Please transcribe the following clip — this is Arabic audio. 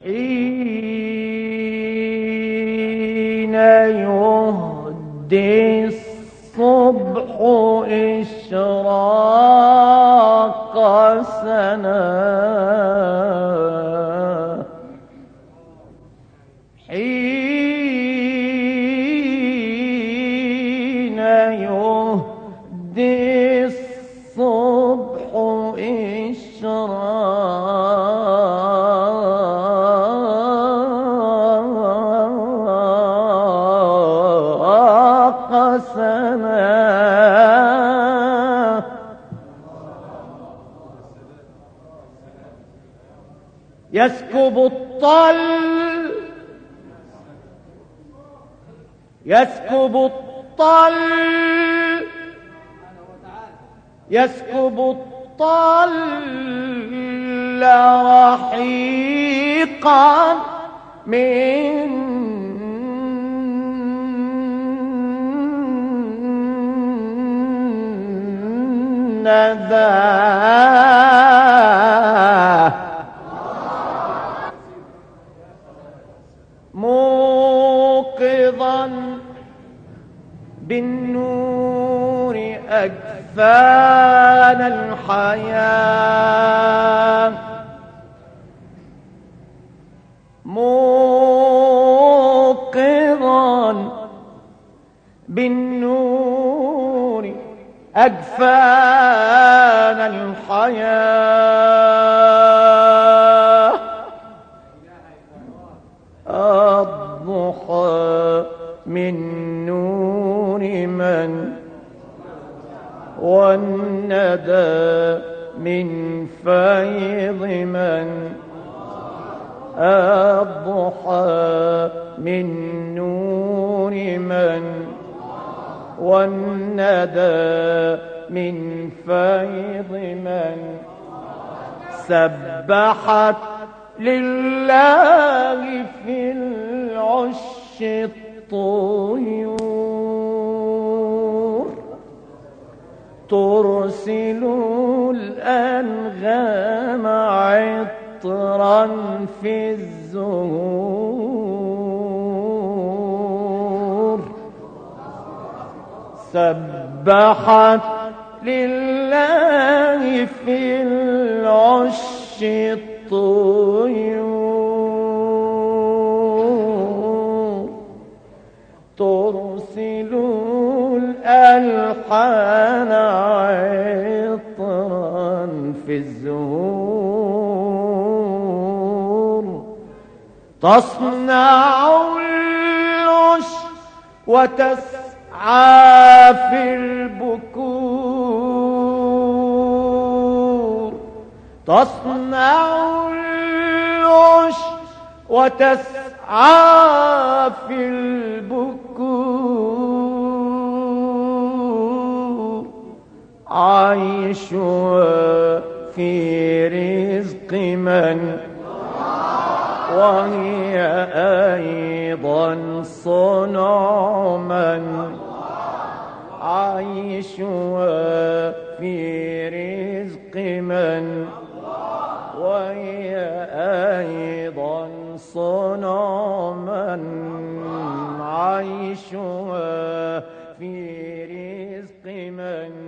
حين يهدي الصبح إشراق سنا، حين يهدي الصبح إشراق سنا، يسكب الطل يسكب الطل يسكب الطل رحيقا من نداه، موقظا بالنور أجفان الحياة، موقظا بالنور أجفان الحياة، الضحى من نور من، والندى من فيض من، الضحى من نور من، والندى من فيض من، سبحت لله في العش الطيور، ترسل الأنغام عطرا في الزهور، سبحت لله في العش الطيور، ترسل الألحان عطرا في الزهور، تصنع العش وتسعى في البكور، تصنع العش وتسعى في البكور، عيشها في رزق من، وهي أيضا صنع من، عيشها في رزق من، وهي أيضا صنع من، عيشها في رزق من.